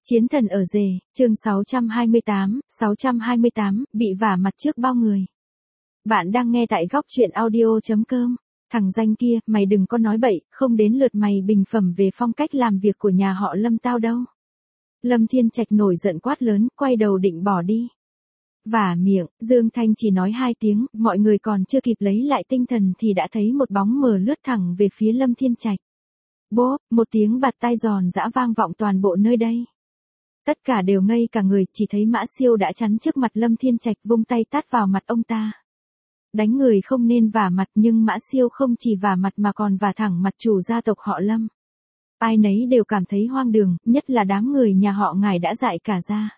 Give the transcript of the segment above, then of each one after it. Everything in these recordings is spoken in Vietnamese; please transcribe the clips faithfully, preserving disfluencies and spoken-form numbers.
Chiến thần ở rể, chương sáu trăm hai mươi tám, sáu trăm hai mươi tám, bị vả mặt trước bao người. Bạn đang nghe tại góc truyện audio.com. Thằng danh kia, mày đừng có nói bậy, không đến lượt mày bình phẩm về phong cách làm việc của nhà họ Lâm tao đâu. Lâm Thiên Trạch nổi giận quát lớn, quay đầu định bỏ đi. Vả miệng, Dương Thanh chỉ nói hai tiếng, mọi người còn chưa kịp lấy lại tinh thần thì đã thấy một bóng mờ lướt thẳng về phía Lâm Thiên Trạch. Bốp, một tiếng bạt tai giòn giã vang vọng toàn bộ nơi đây. Tất cả đều ngây cả người, chỉ thấy Mã Siêu đã chắn trước mặt Lâm Thiên Trạch, vung tay tát vào mặt ông ta. Đánh người không nên vả mặt, nhưng Mã Siêu không chỉ vả mặt mà còn vả thẳng mặt chủ gia tộc họ Lâm. Ai nấy đều cảm thấy hoang đường, nhất là đám người nhà họ Ngải đã dại cả ra.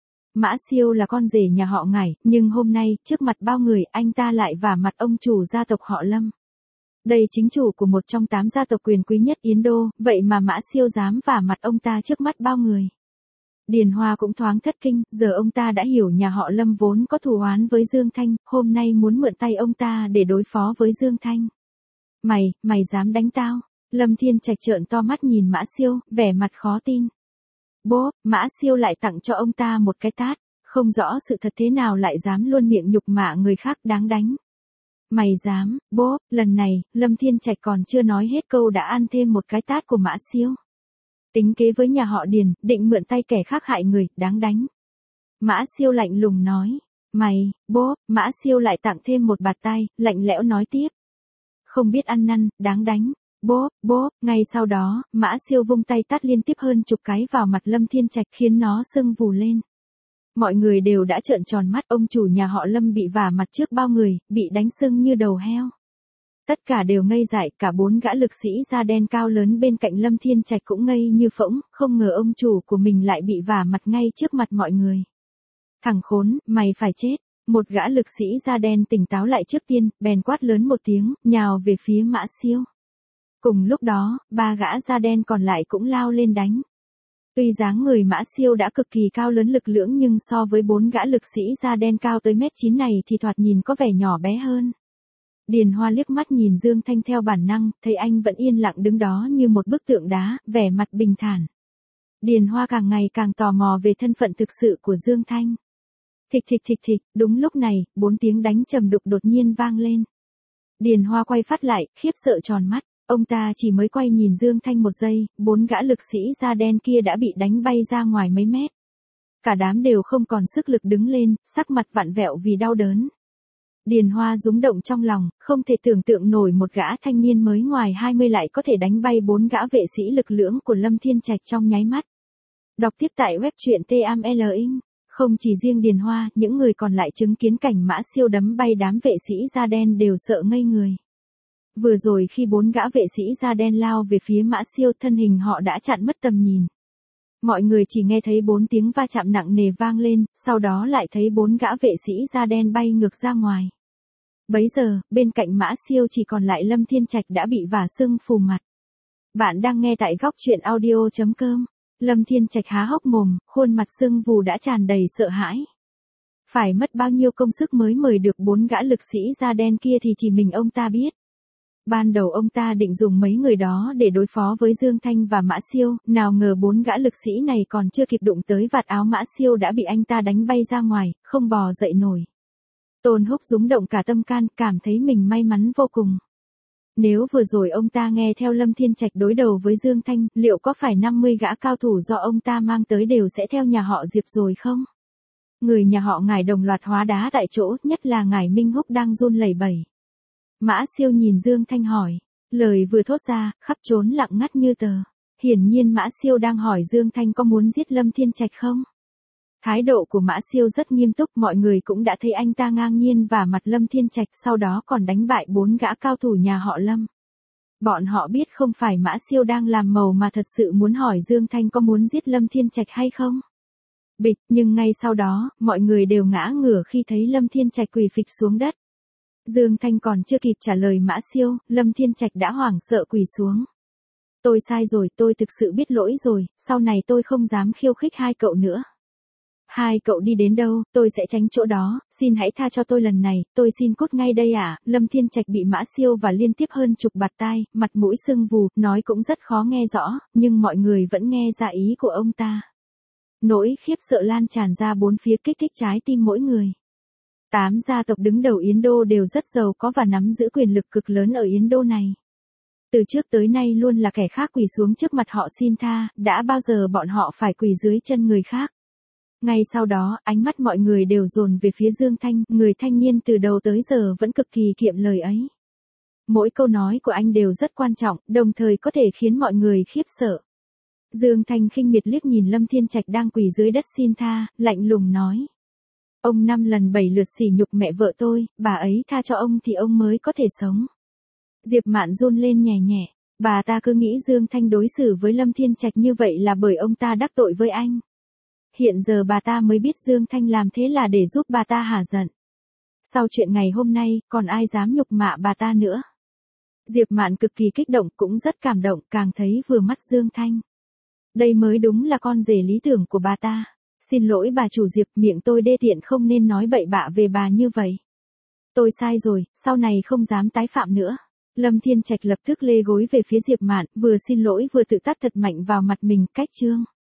Mã Siêu là con rể nhà họ Ngải, nhưng hôm nay, trước mặt bao người, anh ta lại vả mặt ông chủ gia tộc họ Lâm. Đây chính chủ của một trong tám gia tộc quyền quý nhất Yến Đô, vậy mà Mã Siêu dám vả mặt ông ta trước mắt bao người. Điền Hoa cũng thoáng thất kinh, giờ ông ta đã hiểu nhà họ Lâm vốn có thù oán với Dương Thanh, hôm nay muốn mượn tay ông ta để đối phó với Dương Thanh. Mày, mày dám đánh tao? Lâm Thiên Trạch trợn to mắt nhìn Mã Siêu, vẻ mặt khó tin. Bố, Mã Siêu lại tặng cho ông ta một cái tát, không rõ sự thật thế nào lại dám luôn miệng nhục mạ người khác đáng đánh. Mày dám, bố, lần này, Lâm Thiên Trạch còn chưa nói hết câu đã ăn thêm một cái tát của Mã Siêu. Tính kế với nhà họ Điền, định mượn tay kẻ khác hại người, đáng đánh. Mã Siêu lạnh lùng nói. Mày, bố, Mã Siêu lại tặng thêm một bạt tai, lạnh lẽo nói tiếp. Không biết ăn năn, đáng đánh. Bố, bố, ngay sau đó, Mã Siêu vung tay tát liên tiếp hơn chục cái vào mặt Lâm Thiên Trạch khiến nó sưng vù lên. Mọi người đều đã trợn tròn mắt, ông chủ nhà họ Lâm bị vả mặt trước bao người, bị đánh sưng như đầu heo. Tất cả đều ngây dại, cả bốn gã lực sĩ da đen cao lớn bên cạnh Lâm Thiên Trạch cũng ngây như phỗng, không ngờ ông chủ của mình lại bị vả mặt ngay trước mặt mọi người. Thằng khốn, mày phải chết. Một gã lực sĩ da đen tỉnh táo lại trước tiên, bèn quát lớn một tiếng, nhào về phía Mã Siêu. Cùng lúc đó, ba gã da đen còn lại cũng lao lên đánh. Tuy dáng người Mã Siêu đã cực kỳ cao lớn lực lưỡng nhưng so với bốn gã lực sĩ da đen cao tới mét chín này thì thoạt nhìn có vẻ nhỏ bé hơn. Điền Hoa liếc mắt nhìn Dương Thanh theo bản năng, thấy anh vẫn yên lặng đứng đó như một bức tượng đá, vẻ mặt bình thản. Điền Hoa càng ngày càng tò mò về thân phận thực sự của Dương Thanh. Thịch thịch thịch thịch, đúng lúc này, bốn tiếng đánh trầm đục đột nhiên vang lên. Điền Hoa quay phát lại, khiếp sợ tròn mắt, ông ta chỉ mới quay nhìn Dương Thanh một giây, bốn gã lực sĩ da đen kia đã bị đánh bay ra ngoài mấy mét. Cả đám đều không còn sức lực đứng lên, sắc mặt vặn vẹo vì đau đớn. Điền Hoa rúng động trong lòng, không thể tưởng tượng nổi một gã thanh niên mới ngoài hai mươi lại có thể đánh bay bốn gã vệ sĩ lực lưỡng của Lâm Thiên Trạch trong nháy mắt. Đọc tiếp tại web truyện T A M L Ing. Không chỉ riêng Điền Hoa, những người còn lại chứng kiến cảnh Mã Siêu đấm bay đám vệ sĩ da đen đều sợ ngây người. Vừa rồi khi bốn gã vệ sĩ da đen lao về phía Mã Siêu, thân hình họ đã chặn mất tầm nhìn. Mọi người chỉ nghe thấy bốn tiếng va chạm nặng nề vang lên, sau đó lại thấy bốn gã vệ sĩ da đen bay ngược ra ngoài. Bấy giờ, bên cạnh Mã Siêu chỉ còn lại Lâm Thiên Trạch đã bị vả sưng phù mặt. Bạn đang nghe tại góc truyện audio.com. Lâm Thiên Trạch há hốc mồm, khuôn mặt sưng vù đã tràn đầy sợ hãi. Phải mất bao nhiêu công sức mới mời được bốn gã lực sĩ da đen kia thì chỉ mình ông ta biết. Ban đầu ông ta định dùng mấy người đó để đối phó với Dương Thanh và Mã Siêu, nào ngờ bốn gã lực sĩ này còn chưa kịp đụng tới vạt áo Mã Siêu đã bị anh ta đánh bay ra ngoài, không bò dậy nổi. Tôn Húc rúng động cả tâm can, cảm thấy mình may mắn vô cùng. Nếu vừa rồi ông ta nghe theo Lâm Thiên Trạch đối đầu với Dương Thanh, liệu có phải năm mươi gã cao thủ do ông ta mang tới đều sẽ theo nhà họ Diệp rồi không? Người nhà họ Ngải đồng loạt hóa đá tại chỗ, nhất là Ngải Minh Húc đang run lẩy bẩy. Mã Siêu nhìn Dương Thanh hỏi, lời vừa thốt ra, khắp trốn lặng ngắt như tờ. Hiển nhiên Mã Siêu đang hỏi Dương Thanh có muốn giết Lâm Thiên Trạch không? Thái độ của Mã Siêu rất nghiêm túc, mọi người cũng đã thấy anh ta ngang nhiên vả mặt Lâm Thiên Trạch, sau đó còn đánh bại bốn gã cao thủ nhà họ Lâm. Bọn họ biết không phải Mã Siêu đang làm màu mà thật sự muốn hỏi Dương Thanh có muốn giết Lâm Thiên Trạch hay không. Bịch, nhưng ngay sau đó, mọi người đều ngã ngửa khi thấy Lâm Thiên Trạch quỳ phịch xuống đất. Dương Thanh còn chưa kịp trả lời Mã Siêu, Lâm Thiên Trạch đã hoảng sợ quỳ xuống. Tôi sai rồi, tôi thực sự biết lỗi rồi, sau này tôi không dám khiêu khích hai cậu nữa. Hai cậu đi đến đâu, tôi sẽ tránh chỗ đó, xin hãy tha cho tôi lần này, tôi xin cút ngay đây ạ. À? Lâm Thiên Trạch bị Mã Siêu và liên tiếp hơn chục bạt tai, mặt mũi sưng vù, nói cũng rất khó nghe rõ, nhưng mọi người vẫn nghe ra ý của ông ta. Nỗi khiếp sợ lan tràn ra bốn phía kích thích trái tim mỗi người. Tám gia tộc đứng đầu Yến Đô đều rất giàu có và nắm giữ quyền lực cực lớn ở Yến Đô này. Từ trước tới nay luôn là kẻ khác quỳ xuống trước mặt họ xin tha, đã bao giờ bọn họ phải quỳ dưới chân người khác. Ngay sau đó, ánh mắt mọi người đều dồn về phía Dương Thanh, người thanh niên từ đầu tới giờ vẫn cực kỳ kiệm lời ấy. Mỗi câu nói của anh đều rất quan trọng, đồng thời có thể khiến mọi người khiếp sợ. Dương Thanh khinh miệt liếc nhìn Lâm Thiên Trạch đang quỳ dưới đất xin tha, lạnh lùng nói. Ông năm lần bảy lượt sỉ nhục mẹ vợ tôi, bà ấy tha cho ông thì ông mới có thể sống. Diệp Mạn run lên nhẹ nhẹ, bà ta cứ nghĩ Dương Thanh đối xử với Lâm Thiên Trạch như vậy là bởi ông ta đắc tội với anh. Hiện giờ bà ta mới biết Dương Thanh làm thế là để giúp bà ta hả giận. Sau chuyện ngày hôm nay, còn ai dám nhục mạ bà ta nữa. Diệp Mạn cực kỳ kích động cũng rất cảm động, càng thấy vừa mắt Dương Thanh. Đây mới đúng là con rể lý tưởng của bà ta. Xin lỗi bà chủ Diệp, miệng tôi đê tiện không nên nói bậy bạ về bà như vậy. Tôi sai rồi, sau này không dám tái phạm nữa. Lâm Thiên Trạch lập tức lê gối về phía Diệp Mạn, vừa xin lỗi vừa tự tát thật mạnh vào mặt mình, cách trương.